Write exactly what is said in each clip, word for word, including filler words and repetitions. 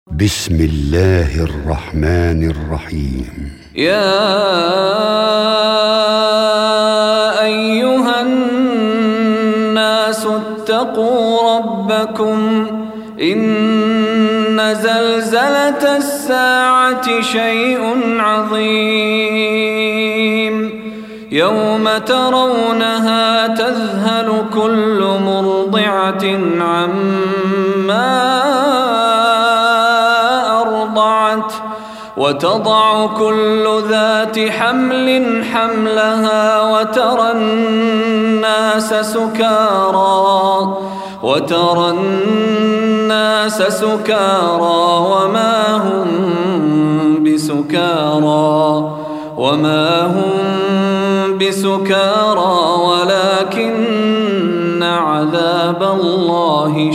بسم الله الرحمن الرحيم. يا أيها الناس اتقوا ربكم إن زلزلة الساعة شيء عظيم يوم ترونها تذهل كل مرضعة عما أرضعت وتضع كل ذات حمل حملها وترى الناس سكارى وترى الناس سكارى وما هم بسكارى وما هم بسكارى ولكن عذاب الله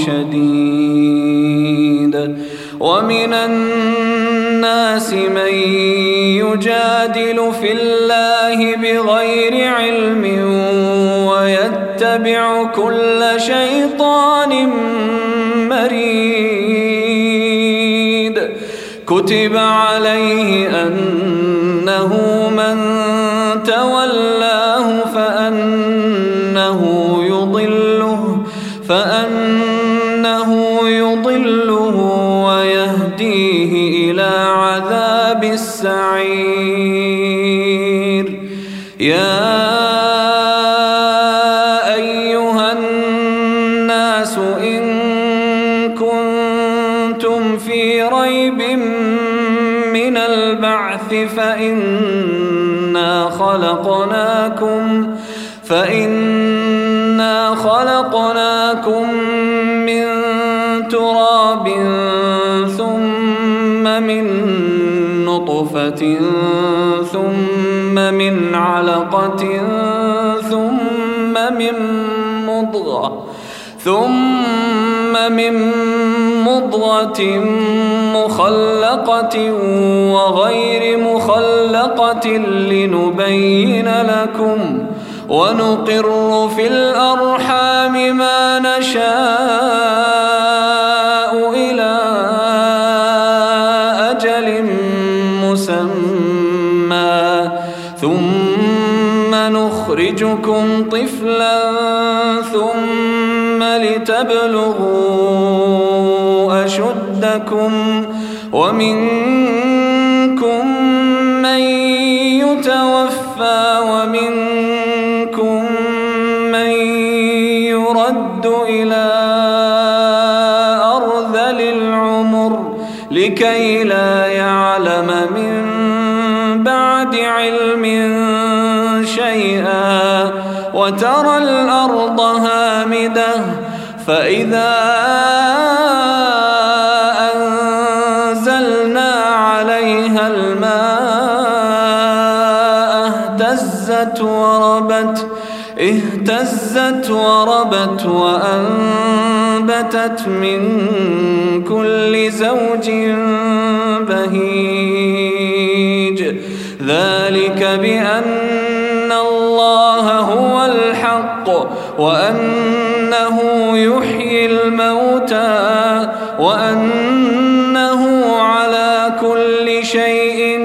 شديد. ومن الناس من يجادل في الله بغير علم ويتبع كل شيطان مريد كتب عليه أنه من تولاه فأنه يضله فأنه يضله ويهديه إلى عذاب السعير. يا أيها الناس إن كنتم في ريب من البعث فإنا خلقناكم فإنا خلقناكم من تراب ثم من نطفة ثم من علقة ثم من مضغة ثم من مضغة مخلقة وغير مخلقة لنبين لكم ونقر في الأرحام ما نشاء إلى أجل مسمى ثم نخرجكم طفلا ثم لتبلغوا أشدكم ومنكم من يتوفى ومنكم من يرد إلى أرذل العمر لكي لا يعلم من بعد علم شيئا وترى الأرض هامدة فإذا أنزلنا عليها الماء اهتزت وربت اهتزت وربت وأنبتت من كل زوج بهيج ذلك بأن الله هو الحق وأنه يحيي الموتى وأنه على كل شيء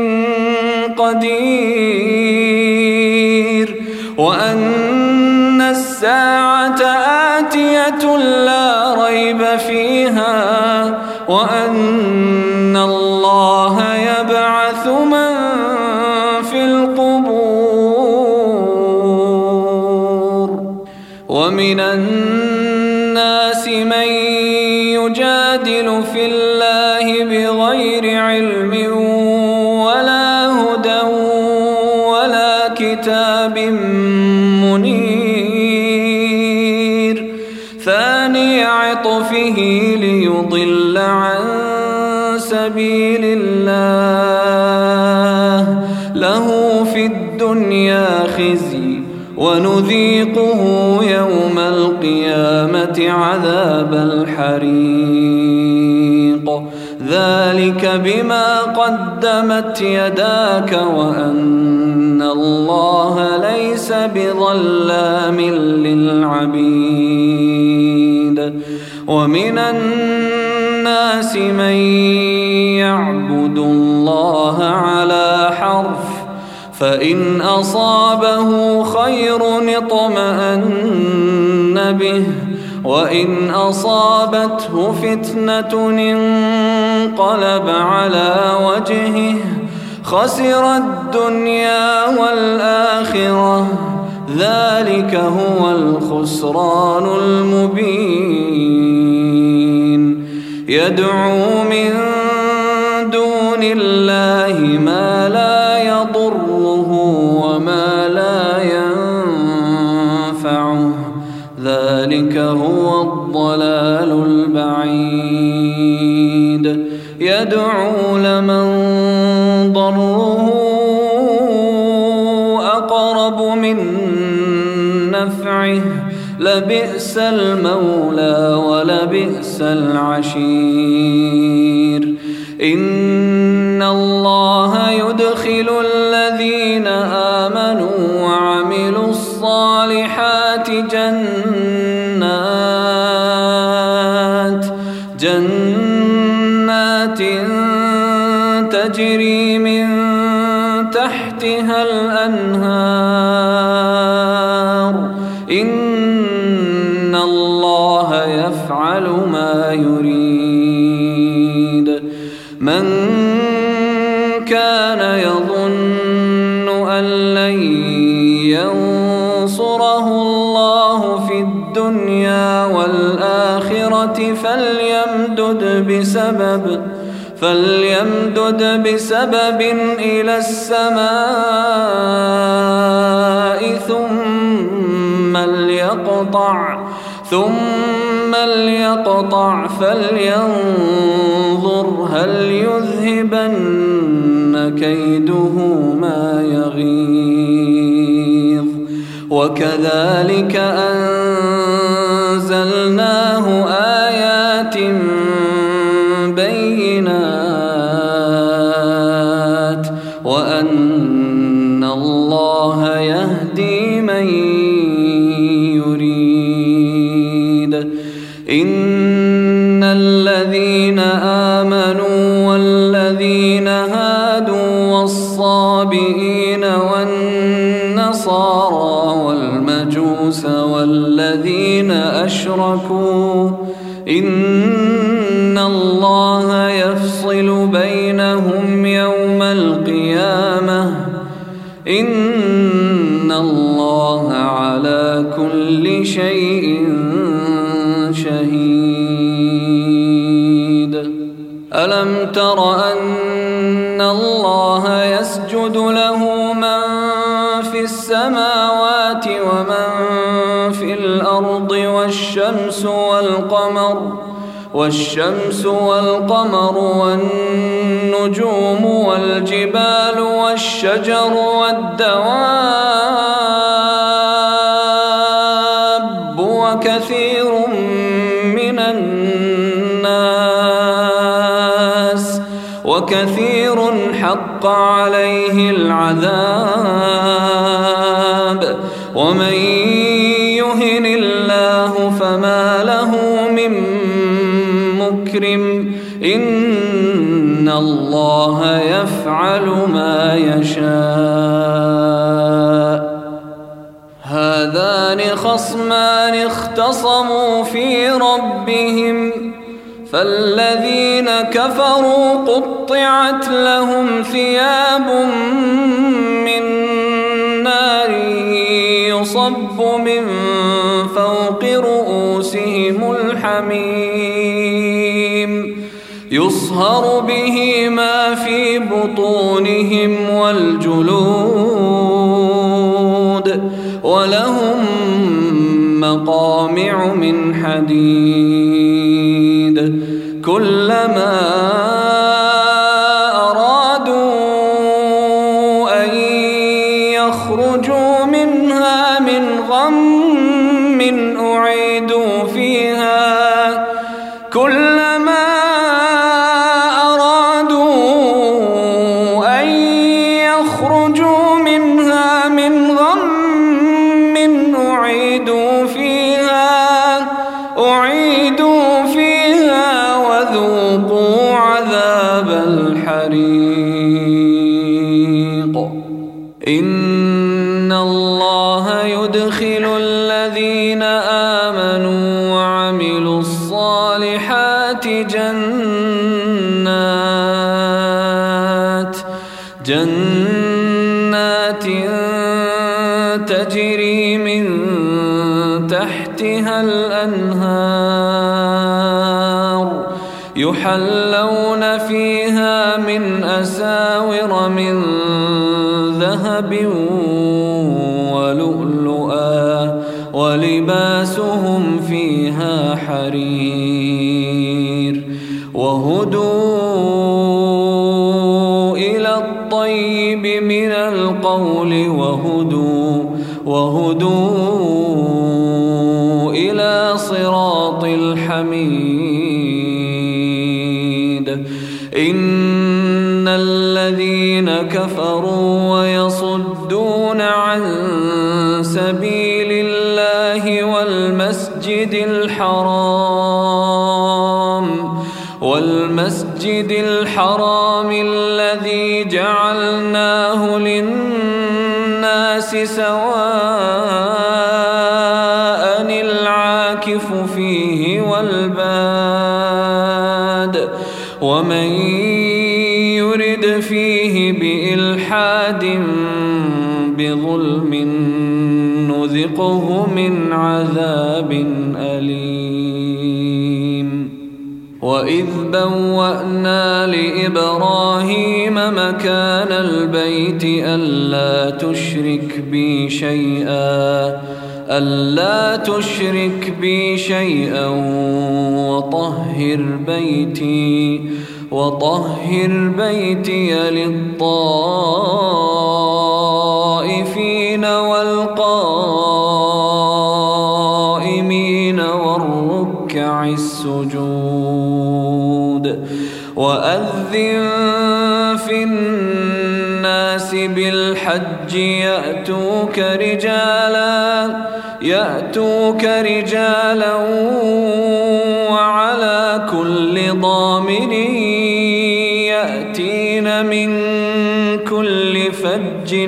قدير وأن الساعة آتية لا ريب فيها وأن الله يبعث من في القبور. ومن الناس من يجادل في الله بغير علم ولا هدى ولا كتاب منير ثاني عطفه ليضل عن سبيل الله له في الدنيا خزي ونذيقه يوم القيامة عذاب الحريق ذلك بما قدمت يداك وأن الله ليس بظلام للعبيد. ومن الناس من فإن أصابه خير اطمأن به وإن أصابته فتنة انقلب على وجهه خسر الدنيا والآخرة ذلك هو الخسران المبين يدعو من دون الله ما لا يضره وما لا ينفعه ذلك هو الضلال البعيد يدعو لمن ضره أقرب من نفعه لبئس المولى ولبئس العشير إن الله يدخل الذين آمنوا وعملوا الصالحات جنات جنات تجري من تحتها الأنهار إن الله يفعل ما يريد من كان يظن أن لن ينصره الله في الدنيا والآخرة فليمدد بسبب فليمدد بسبب إلى السماء ثم ليقطع ثم ليقطع فلينظر هل يذهبن كيده ما يغيظ وكذلك أنزلناه آيات بينات وأن الله يهدي من يريد إن الذين آمنوا والذين هادوا والصابئين والنصارى والمجوس والذين أشركوا إن الله يفصل بينهم يوم القيامة إن الله على كل شيء شهيد ألم تر أن الله يسجد له من في السماوات ومن في الأرض والشمس والقمر والشمس والقمر والنجوم والجبال والشجر والدواب وكثير من الناس وكثير حق عليه العذاب ومن يهن الله فما له من مكرم إن الله يفعل ما يشاء هذان خصمان اختصموا في ربهم فالذين كفروا قطعت لهم ثياب من نار يصب من فوق رؤوسهم الحميم يصهر به ما في بطونهم والجلود ولهم مقامع من حديد كلما أرادوا أن يخرجوا منها من غم أعيدوا فيها كلما أرادوا أن يخرجوا منها من غم أعيدوا فيها أعيدوا فيها وذوقوا عذاب الحريق جنات تجري من تحتها الأنهار يحلون فيها من أساور من ذهب ولؤلؤا ولباسهم فيها حرير وهدوا إلى الطيب من القول وهدوا وهدوا إلى صراط الحميد إن الذين كفروا ويصدون عن سبيل الله والمسجد الحرام والمسجد الحرام الذي جعلناه للناس سواء العاكف فيه والباد ومن يرد فيه بإلحاد بظلم نذقه من عذاب أليم وإذ بوأنا لإبراهيم مكان البيت ألا تشرك بي شيئا ألا تشرك بي شيئا وطهر بيتي وطهر بيتي للطائفين والقائمين والركع السجود وأذن في الناس بالحج يأتوك رجالا يأتوك رجالا وعلى كل ضامر يأتين من كل فج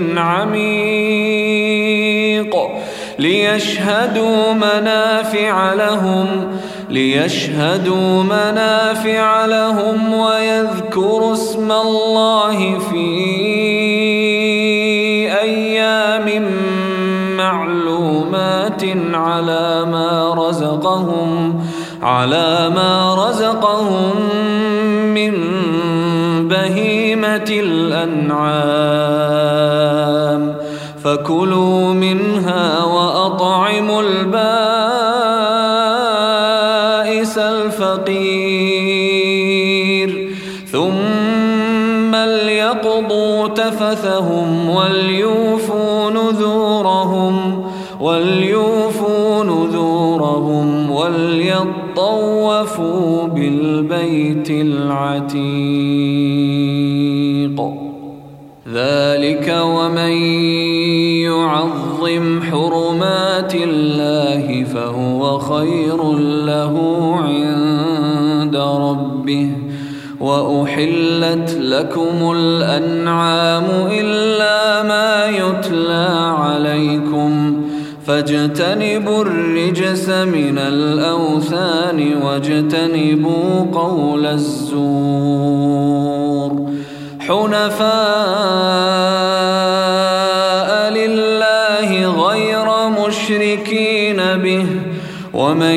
عميق ليشهدوا منافع لهم ليشهدوا منافع لهم ويذكروا اسم الله في أيام معلومات على ما رزقهم على ما رزقهم من بهيمة الأنعام فكلوا منها وأطعموا البائس الفقير ثم ليقضوا تفثهم وليوفوا نذورهم وليوفوا نذورهم وليطوفوا بالبيت العتيق ذلك ومن يعظم حرمات الله فهو خير له عند ربه وأحلت لكم الأنعام إلا ما يتلى عليكم فاجتنبوا الرجس من الأوثان واجتنبوا قول الزور حنفاء لله غير مشركين به ومن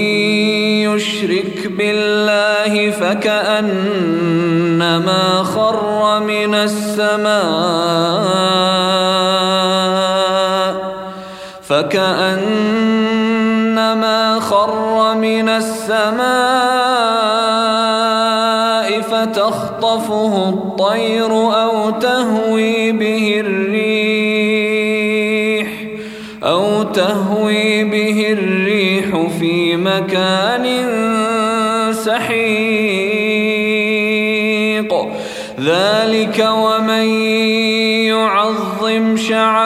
يشرك بالله فكأنما خر من السماء فكأنما خر من السماء فتخطفه الطير أو تهوي به الريح أو تهوي به الريح في مكان سحيق ذلك ومن يعظم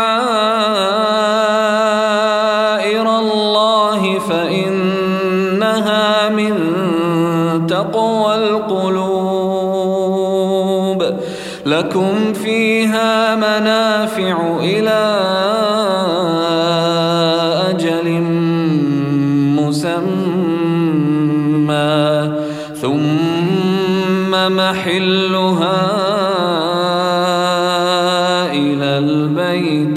شعائر الله فإنها من تقوى القلوب لكم فيها منافع إلى أجل مسمى ثم محلها البيت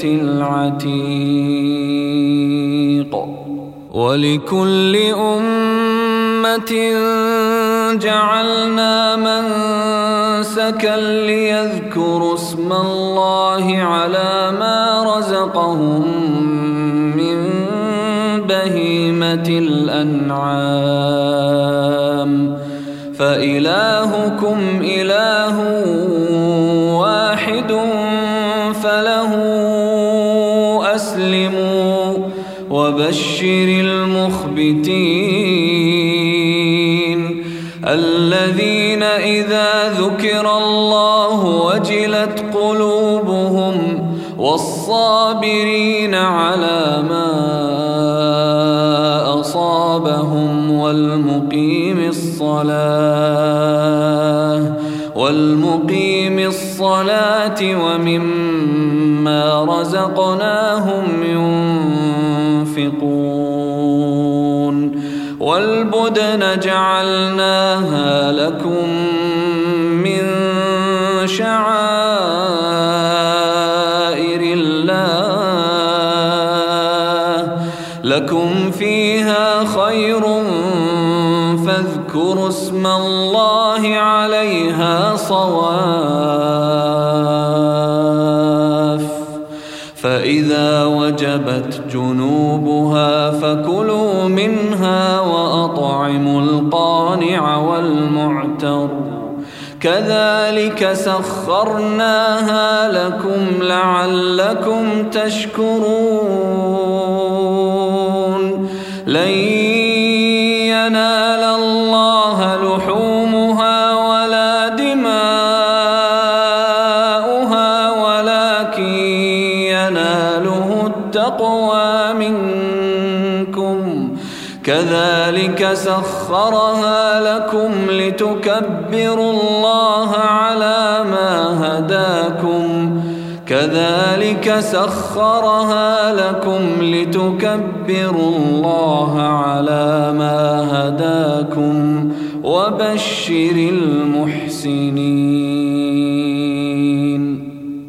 العتيق. ولكل أمة جعلنا منسكا ليذكروا اسم الله على ما رزقهم من بهيمة الأنعام فإلهكم إله واحد فله أسلموا وبشر المخبتين الذين إذا ذكر الله وجلت قلوبهم والصابرين على ما أصابهم والمقيم الصلاة والمقيم الصلاة ومما رزقناهم ينفقون والبدن جعلناها لكم من شعائر الله لكم فيها خير فاذكروا اسم الله عليها صواف فإذا وجبت جنوبها فكلوا منها وأطعموا القانع والمعتر كذلك سخرناها لكم لعلكم تشكرون لن ينال الله لحومها ولا دماؤها ولكن يناله التقوى منكم كذلك سخرها لكم لتكبروا الله على ما هداكم كذلك سخرها لكم لتكبروا الله على ما هداكم وبشر المحسنين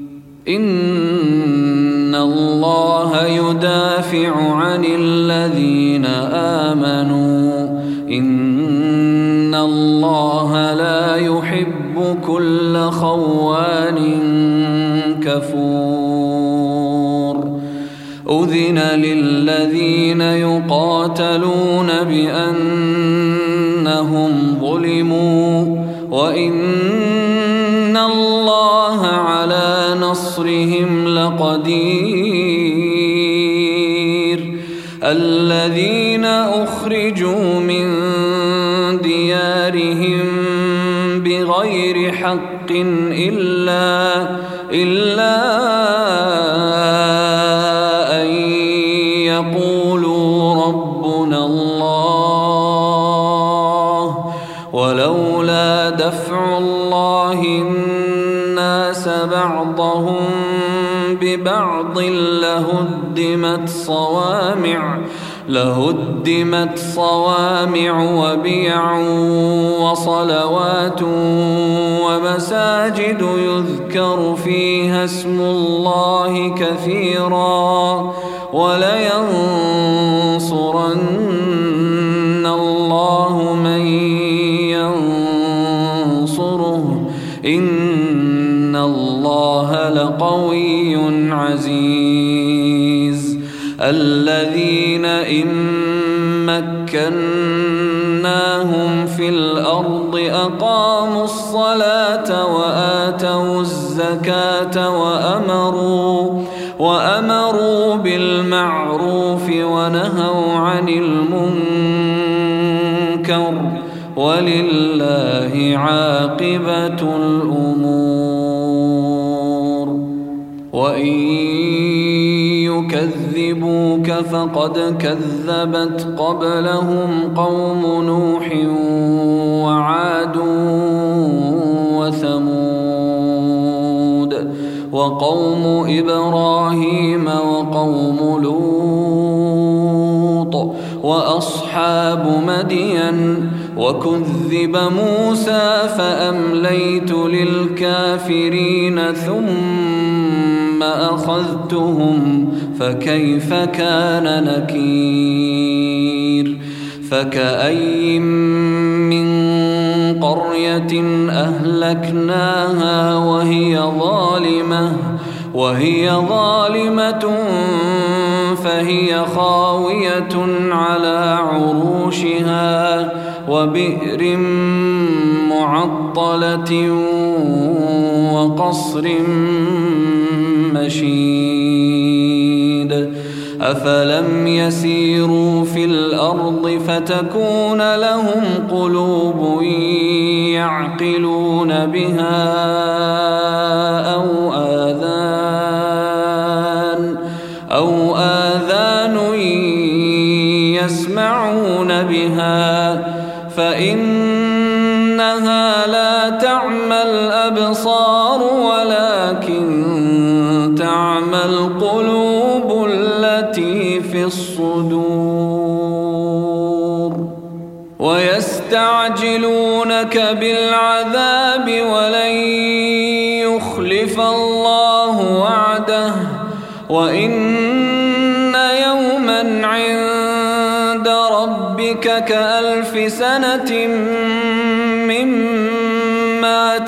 إن الله يدافع عن الذين آمنوا إن الله لا يحب كل خوان كفور أذن للذين يقاتلون بأنهم ظلموا وإن الله على نصرهم لقدير الذين أخرجوا من ديارهم بغير حق إلا إلا أن يقولوا ربنا الله ولولا دفع الله الناس بعضهم ببعض لهدمت صوامع لهدمت صوامع وبيع وصلوات ومساجد يذكر فيها اسم الله كثيرا ولينصرن الله من ينصره إن الله لقوي عزيز الذين إن مكناهم في الأرض أقاموا الصلاة وآتوا الزكاة وأمروا وأمروا بالمعروف ونهوا عن المنكر ولله عاقبة الأمور وإن يكذبوك فقد كذبت قبلهم قوم نوح وعاد وثمود وقوم إبراهيم وقوم لوط وأصحاب مدين وكذب موسى فأمليت للكافرين ثم ثم أخذتهم فكيف كان نكير فكأين من قرية أهلكناها وهي ظالمة وهي ظالمة فهي خاوية على عروشها وبئر معطلة وقصر مشيد أفلم يسيروا في الأرض فتكون لهم قلوب يعقلون بها أو آذان أو آذان يسمعون بها فإنها لا تعمى الأبصار ولكن تعمى القلوب التي في الصدور ويستعجلونك بالعذاب ولن يخلف الله وعده وإن يوما عند ربك كألف سنة مما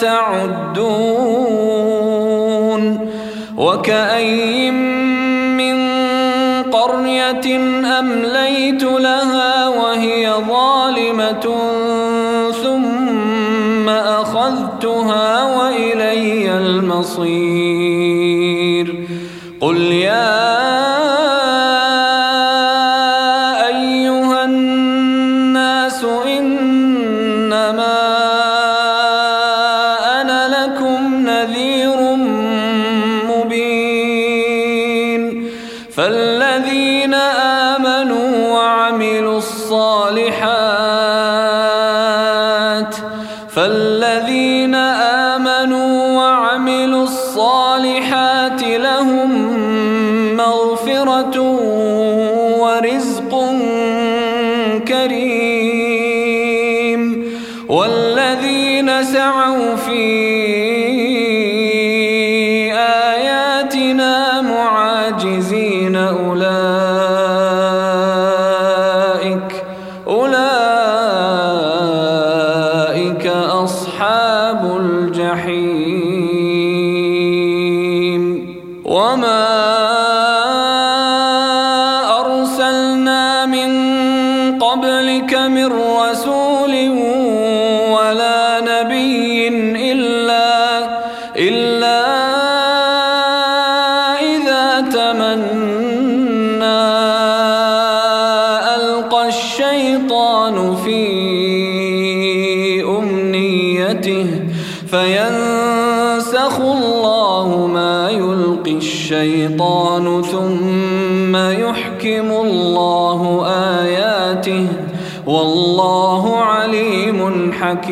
تعدون وكأين من قرية أمليت لها وهي ظالمة ثم أخذتها وإلي المصير قل يا أيها الناس إنما أنا لكم نذير مبين فالذين آمنوا وعملوا الصالحات فالذين آمنوا وعملوا الصالحات لهم مغفرة ورزق كريم والذين سعوا في آياتنا معاجزين أولئك أولئك أصحاب الجحيم وما أرسلنا من قبلك من رسول ولا نبي إلا إلا إذا تمنى ألقى الشيطان في أمنيته فينسخ الله ما يلقي الشيطان ثم يحكم الله آياته والله عليم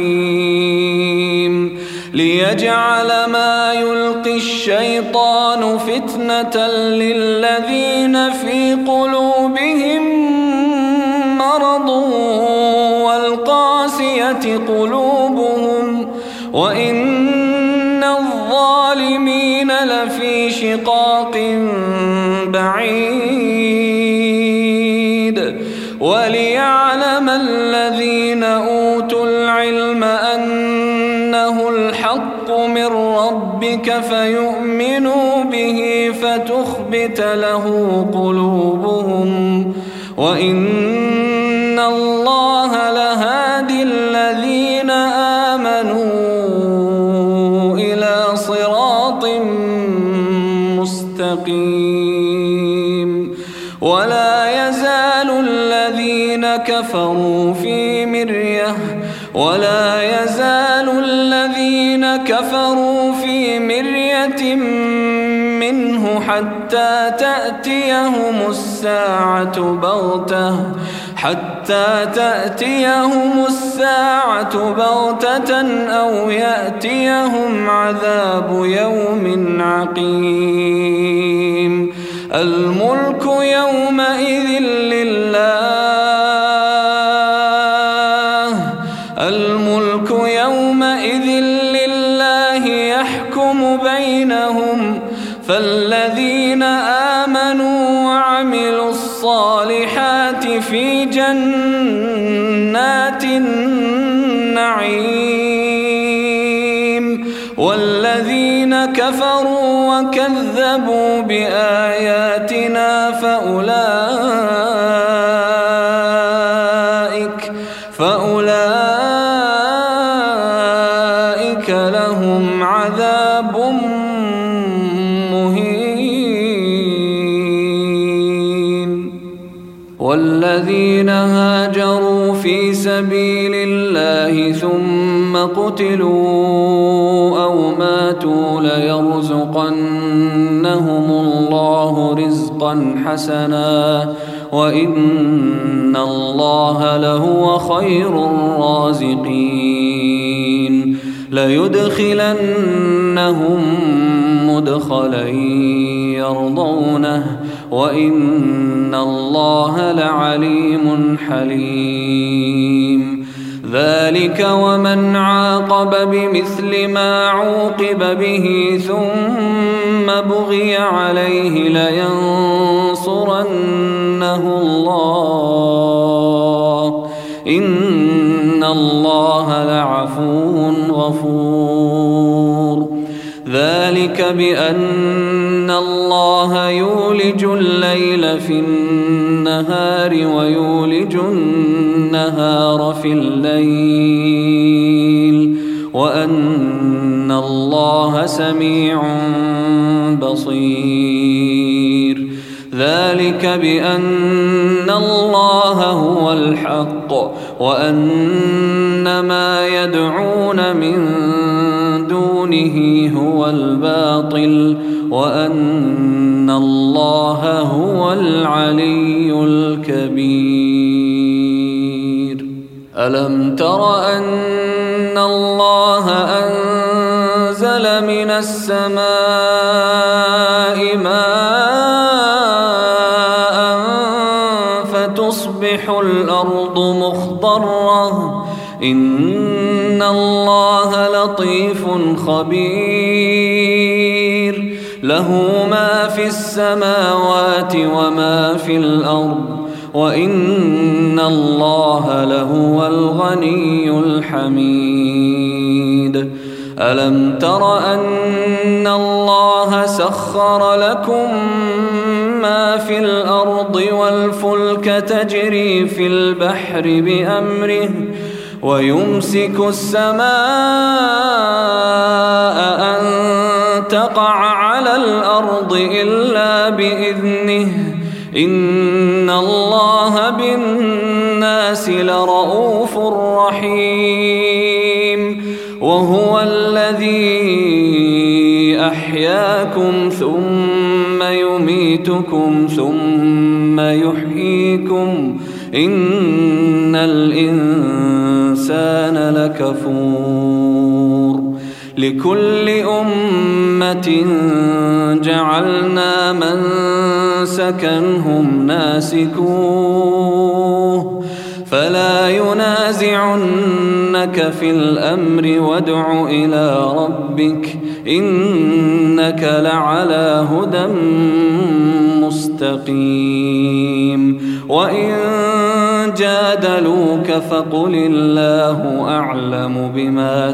حكيم ليجعل ما يلقي الشيطان فتنة للذين في قلوبهم مرض والقاسية قلوبهم وإن الظالمين لفي شقاق بعيد وليعلم الذين أوتوا العلم أنه الحق من ربك فيؤمنوا به فتخبت له قلوبهم وإن الله لهادي الذين آمنوا إلى صراط مستقيم ولا يزال الذين كفروا في مرية ولا يزال الذين كفروا في مرية منه حتى تأتيهم الساعة بغتة حتى تأتيهم الساعة بغتة أو يأتيهم عذاب يوم عقيم الملك يومئذ لله الملك يومئذ لله يحكم بينهم فالذين آمنوا وعملوا الصالحات في جنات النعيم والذين كفروا وكذبوا بآياتنا فأولئك فأولئك لهم عذاب مهين. والذين هاجروا في سبيل الله ثم قتلوا أو ماتوا ليرزقنهم الله رزقا حسنا وإن الله لهو خير الرازقين. ليدخلنهم مدخلا يرضونه وإن الله لعليم حليم. ذلك ومن عاقب بمثل ما عوقب به ثم بغي عليه لينصرنه الله إن الله لعفو غفور. ذلك بأن الله يولج الليل في النهار ويولج النهار في الليل وأن الله سميع بصير. ذلك بأن الله هو الحق وأن ما يدعون من دونه هو الباطل وأن الله هو العلي الكبير. ألم تر أن الله أنزل من السماء ماء فتصبح الأرض مخضرة إن الله لطيف خبير. له ما في السماوات وما في الأرض وإن الله لهو الغني الحميد. ألم تر أن الله سخر لكم ما في الأرض والفلك تجري في البحر بأمره ويمسك السماء أن تقع على الأرض إلا بإذنه إن الله بالناس لرؤوف رحيم. وهو الذي أحياكم ثم يميتكم ثم يحييكم إن الإنسان لكفور. لكل أمة جعلنا منسكا هم ناسكوه فلا ينازعنك في الأمر وادع إلى ربك إنك لعلى هدى مستقيم. وإن جادلوك فقل الله أعلم بما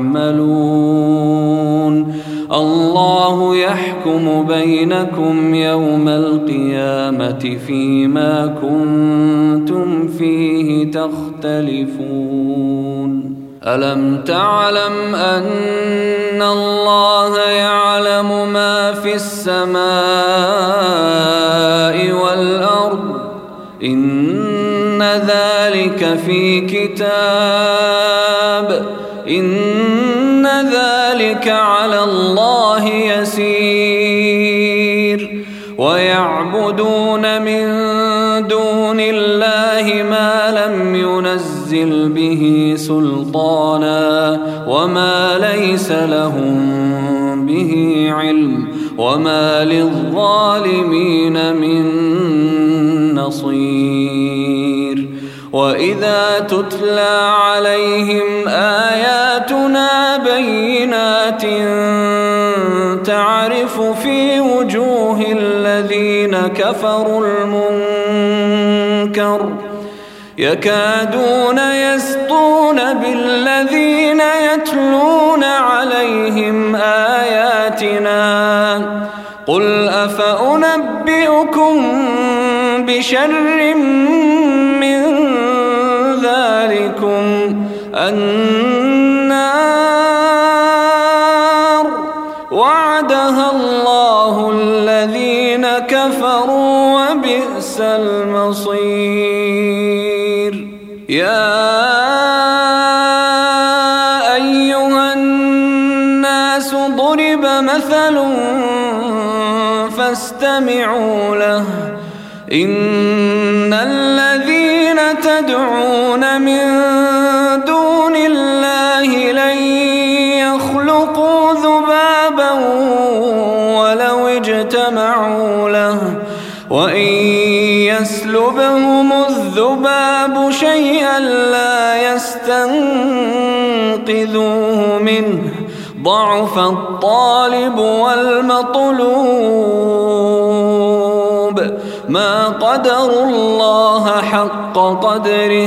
تعملون. الله يحكم بينكم يوم القيامة فيما كنتم فيه تختلفون. ألم تعلم أن الله يعلم ما في السماء والأرض إن ذلك في كتاب إن ذلك على الله يسير. ويعبدون من دون الله ما لم ينزل به سلطانا وما ليس لهم به علم وما للظالمين من نصير. وإذا تتلى عليهم آياتنا بينات تعالى تعرف في وجوه الذين كفروا المنكر يكادون يسطون بالذين يتلون عليهم آياتنا قل أفأنبئكم بشر من ذلكم النار وعدها الله الذين كفروا وبئس المصير. يا أيها الناس ضرب مثل فاستمعوا له إن الذين تدعون من دون الله لن يخلقوا ذبابا ولو اجتمعوا له وإن يسلبهم الذباب شيئا لا يستنقذوه منه ضعف الطالب والمطلوب ما قدروا الله حق قدره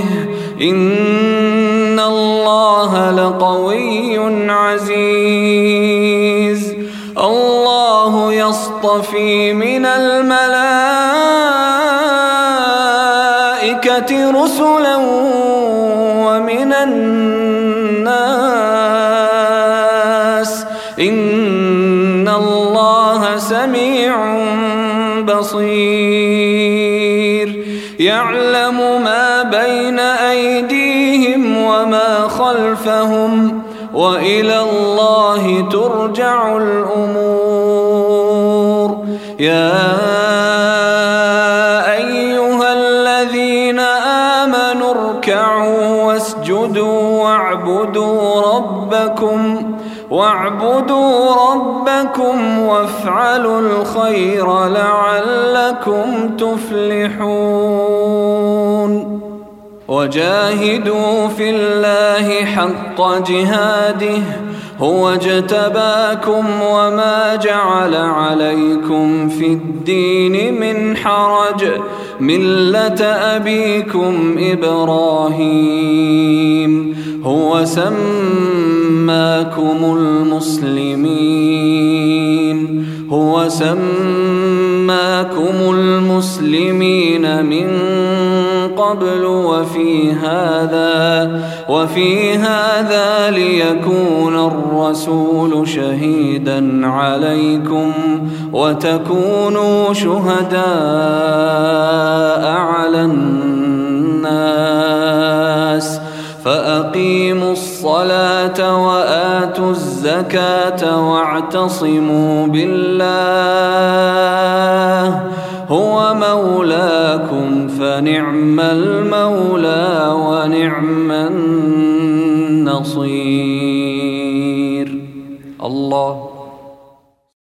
إن الله لقوي عزيز. الله يصطفي من الملائكة رسلا ومن الناس إن الله سميع بصير. يعلم ما بين أيديهم وما خلفهم وإلى الله ترجع الأمور. يا أيها الذين آمنوا اركعوا واسجدوا واعبدوا ربكم واعبدوا ربكم وافعلوا الخير لعلكم تفلحون. وجاهدوا في الله حق جهاده هو اجتباكم وما جعل عليكم في الدين من حرج ملة أبيكم إبراهيم هو سماكم المسلمين هو سماكم المسلمين من قبل وفي هذا وفي هذا ليكون الرسول شهيدا عليكم وتكونوا شهداء على الناس فأقيموا الصلاة وآتوا الزكاة واعتصموا بالله هو مولاكم فنعم المولى ونعم النصير. الله